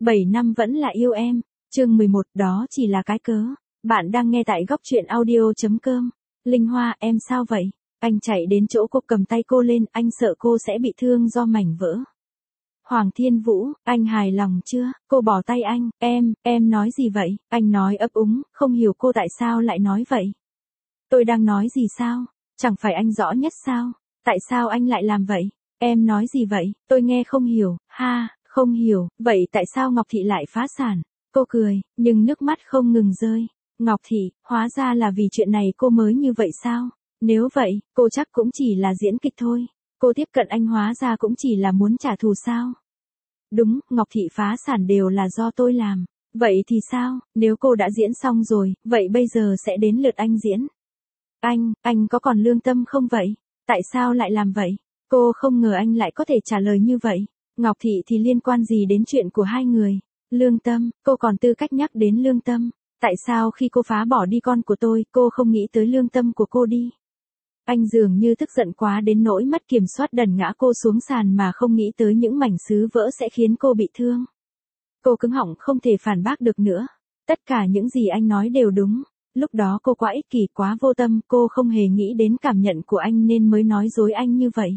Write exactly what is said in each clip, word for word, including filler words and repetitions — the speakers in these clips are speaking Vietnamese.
bảy năm vẫn là yêu em. Chương mười một, đó chỉ là cái cớ. Bạn đang nghe tại góc truyện audio.com. Linh Hoa, em sao vậy? Anh chạy đến chỗ cô cầm tay cô lên, anh sợ cô sẽ bị thương do mảnh vỡ. Hoàng Thiên Vũ, anh hài lòng chưa? Cô bỏ tay anh, em, em nói gì vậy? Anh nói ấp úng, không hiểu cô tại sao lại nói vậy. Tôi đang nói gì sao? Chẳng phải anh rõ nhất sao? Tại sao anh lại làm vậy? Em nói gì vậy? Tôi nghe không hiểu, ha, không hiểu, vậy tại sao Ngọc Thị lại phá sản? Cô cười, nhưng nước mắt không ngừng rơi. Ngọc Thị, hóa ra là vì chuyện này cô mới như vậy sao? Nếu vậy, cô chắc cũng chỉ là diễn kịch thôi. Cô tiếp cận anh hóa ra cũng chỉ là muốn trả thù sao? Đúng, Ngọc Thị phá sản đều là do tôi làm. Vậy thì sao, nếu cô đã diễn xong rồi, vậy bây giờ sẽ đến lượt anh diễn. Anh, anh có còn lương tâm không vậy? Tại sao lại làm vậy? Cô không ngờ anh lại có thể trả lời như vậy. Ngọc Thị thì liên quan gì đến chuyện của hai người? Lương tâm, cô còn tư cách nhắc đến lương tâm. Tại sao khi cô phá bỏ đi con của tôi, cô không nghĩ tới lương tâm của cô đi? Anh dường như tức giận quá đến nỗi mất kiểm soát đần ngã cô xuống sàn mà không nghĩ tới những mảnh sứ vỡ sẽ khiến cô bị thương. Cô cứng họng không thể phản bác được nữa. Tất cả những gì anh nói đều đúng. Lúc đó cô quá ích kỷ quá vô tâm, cô không hề nghĩ đến cảm nhận của anh nên mới nói dối anh như vậy.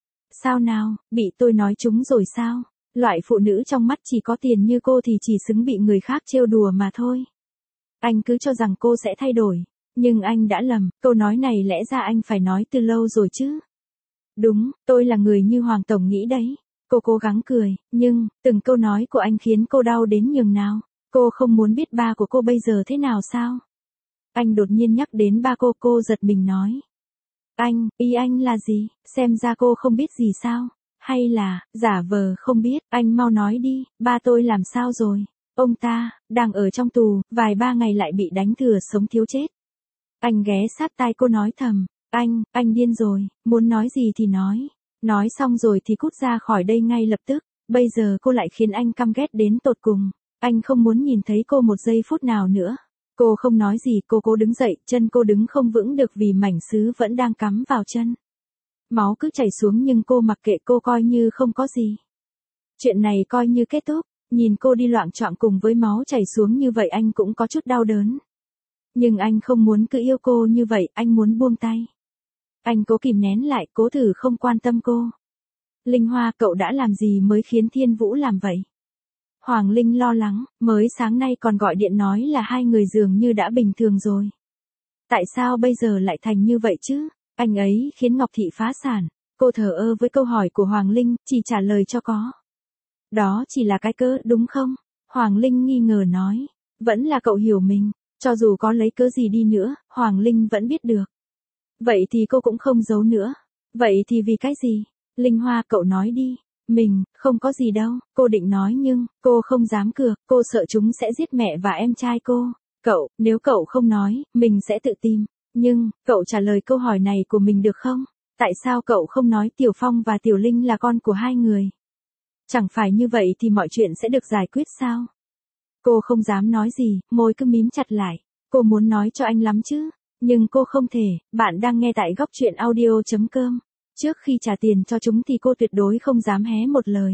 Sao nào, bị tôi nói trúng rồi sao? Loại phụ nữ trong mắt chỉ có tiền như cô thì chỉ xứng bị người khác trêu đùa mà thôi. Anh cứ cho rằng cô sẽ thay đổi. Nhưng anh đã lầm, câu nói này lẽ ra anh phải nói từ lâu rồi chứ. Đúng, tôi là người như Hoàng Tổng nghĩ đấy. Cô cố gắng cười, nhưng, từng câu nói của anh khiến cô đau đến nhường nào. Cô không muốn biết ba của cô bây giờ thế nào sao? Anh đột nhiên nhắc đến ba cô, cô giật mình nói. Anh, ý anh là gì? Xem ra cô không biết gì sao? Hay là, giả vờ không biết, anh mau nói đi, ba tôi làm sao rồi? Ông ta, đang ở trong tù, vài ba ngày lại bị đánh thừa sống thiếu chết. Anh ghé sát tai cô nói thầm, anh, anh điên rồi, muốn nói gì thì nói. Nói xong rồi thì cút ra khỏi đây ngay lập tức, bây giờ cô lại khiến anh căm ghét đến tột cùng. Anh không muốn nhìn thấy cô một giây phút nào nữa. Cô không nói gì, cô cố đứng dậy, chân cô đứng không vững được vì mảnh sứ vẫn đang cắm vào chân. Máu cứ chảy xuống nhưng cô mặc kệ, cô coi như không có gì. Chuyện này coi như kết thúc, nhìn cô đi loạng choạng cùng với máu chảy xuống như vậy anh cũng có chút đau đớn. Nhưng anh không muốn cứ yêu cô như vậy, anh muốn buông tay. Anh cố kìm nén lại, cố thử không quan tâm cô. Linh Hoa, cậu đã làm gì mới khiến Thiên Vũ làm vậy? Hoàng Linh lo lắng, mới sáng nay còn gọi điện nói là hai người dường như đã bình thường rồi. Tại sao bây giờ lại thành như vậy chứ? Anh ấy khiến Ngọc Thị phá sản. Cô thờ ơ với câu hỏi của Hoàng Linh, chỉ trả lời cho có. Đó chỉ là cái cớ, đúng không? Hoàng Linh nghi ngờ nói. Vẫn là cậu hiểu mình. Cho dù có lấy cớ gì đi nữa, Hoàng Linh vẫn biết được. Vậy thì cô cũng không giấu nữa. Vậy thì vì cái gì? Linh Hoa, cậu nói đi. Mình, không có gì đâu, cô định nói nhưng, cô không dám cược, cô sợ chúng sẽ giết mẹ và em trai cô. Cậu, nếu cậu không nói, mình sẽ tự tìm. Nhưng, cậu trả lời câu hỏi này của mình được không? Tại sao cậu không nói Tiểu Phong và Tiểu Linh là con của hai người? Chẳng phải như vậy thì mọi chuyện sẽ được giải quyết sao? Cô không dám nói gì, môi cứ mím chặt lại. Cô muốn nói cho anh lắm chứ, nhưng cô không thể. Bạn đang nghe tại góc truyện audio.com. Trước khi trả tiền cho chúng thì cô tuyệt đối không dám hé một lời.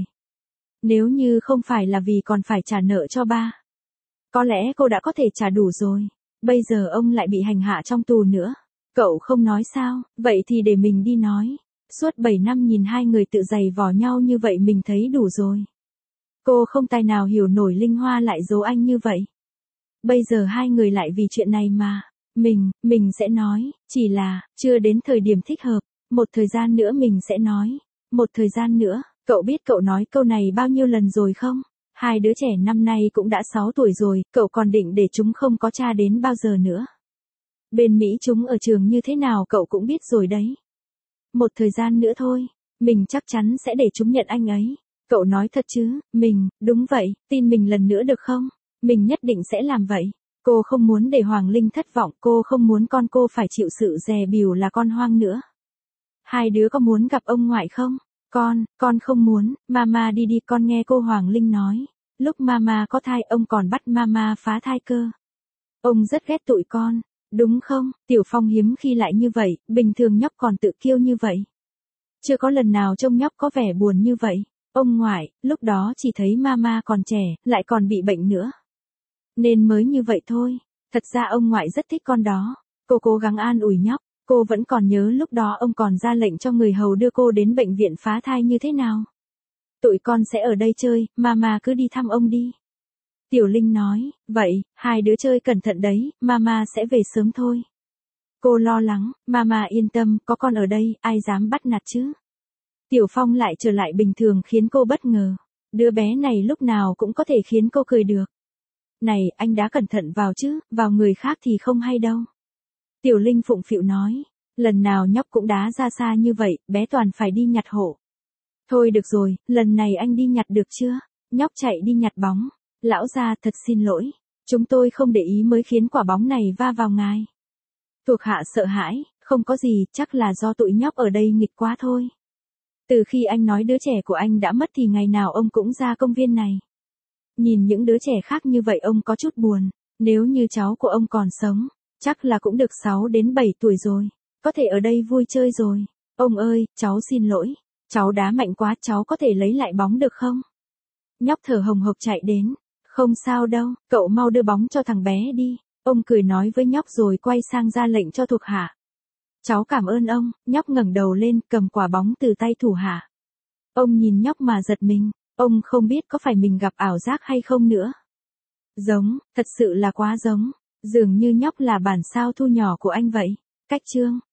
Nếu như không phải là vì còn phải trả nợ cho ba. Có lẽ cô đã có thể trả đủ rồi. Bây giờ ông lại bị hành hạ trong tù nữa. Cậu không nói sao, vậy thì để mình đi nói. Suốt bảy năm nhìn hai người tự giày vò nhau như vậy mình thấy đủ rồi. Cô không tài nào hiểu nổi Linh Hoa lại giấu anh như vậy. Bây giờ hai người lại vì chuyện này mà. Mình, mình sẽ nói, chỉ là, chưa đến thời điểm thích hợp. Một thời gian nữa mình sẽ nói. Một thời gian nữa, cậu biết cậu nói câu này bao nhiêu lần rồi không? Hai đứa trẻ năm nay cũng đã sáu tuổi rồi, cậu còn định để chúng không có cha đến bao giờ nữa. Bên Mỹ chúng ở trường như thế nào cậu cũng biết rồi đấy. Một thời gian nữa thôi, mình chắc chắn sẽ để chúng nhận anh ấy. Cậu nói thật chứ? Mình, đúng vậy, tin mình lần nữa được không? Mình nhất định sẽ làm vậy. Cô không muốn để Hoàng Linh thất vọng, cô không muốn con cô phải chịu sự dè bỉu là con hoang nữa. Hai đứa có muốn gặp ông ngoại không? Con, con không muốn, mama đi đi, con nghe cô Hoàng Linh nói. Lúc mama có thai ông còn bắt mama phá thai cơ. Ông rất ghét tụi con, đúng không? Tiểu Phong hiếm khi lại như vậy, bình thường nhóc còn tự kiêu như vậy. Chưa có lần nào trông nhóc có vẻ buồn như vậy. Ông ngoại, lúc đó chỉ thấy mama còn trẻ, lại còn bị bệnh nữa. Nên mới như vậy thôi. Thật ra ông ngoại rất thích con đó. Cô cố gắng an ủi nhóc. Cô vẫn còn nhớ lúc đó ông còn ra lệnh cho người hầu đưa cô đến bệnh viện phá thai như thế nào. Tụi con sẽ ở đây chơi, mama cứ đi thăm ông đi. Tiểu Linh nói, vậy, hai đứa chơi cẩn thận đấy, mama sẽ về sớm thôi. Cô lo lắng, mama yên tâm, có con ở đây, ai dám bắt nạt chứ. Tiểu Phong lại trở lại bình thường khiến cô bất ngờ. Đứa bé này lúc nào cũng có thể khiến cô cười được. Này, anh đã cẩn thận vào chứ, vào người khác thì không hay đâu. Tiểu Linh phụng phịu nói, lần nào nhóc cũng đá ra xa như vậy, bé toàn phải đi nhặt hộ. Thôi được rồi, lần này anh đi nhặt được chưa? Nhóc chạy đi nhặt bóng. Lão gia thật xin lỗi. Chúng tôi không để ý mới khiến quả bóng này va vào ngài. Thuộc hạ sợ hãi, không có gì, chắc là do tụi nhóc ở đây nghịch quá thôi. Từ khi anh nói đứa trẻ của anh đã mất thì ngày nào ông cũng ra công viên này. Nhìn những đứa trẻ khác như vậy ông có chút buồn. Nếu như cháu của ông còn sống, chắc là cũng được sáu đến bảy tuổi rồi. Có thể ở đây vui chơi rồi. Ông ơi, cháu xin lỗi. Cháu đá mạnh quá, cháu có thể lấy lại bóng được không? Nhóc thở hồng hộc chạy đến. Không sao đâu, cậu mau đưa bóng cho thằng bé đi. Ông cười nói với nhóc rồi quay sang ra lệnh cho thuộc hạ. Cháu cảm ơn ông. Nhóc ngẩng đầu lên cầm quả bóng từ tay thủ hạ. Ông nhìn nhóc mà giật mình. Ông không biết có phải mình gặp ảo giác hay không nữa. Giống, thật sự là quá giống. Dường như nhóc là bản sao thu nhỏ của anh vậy. Cách chương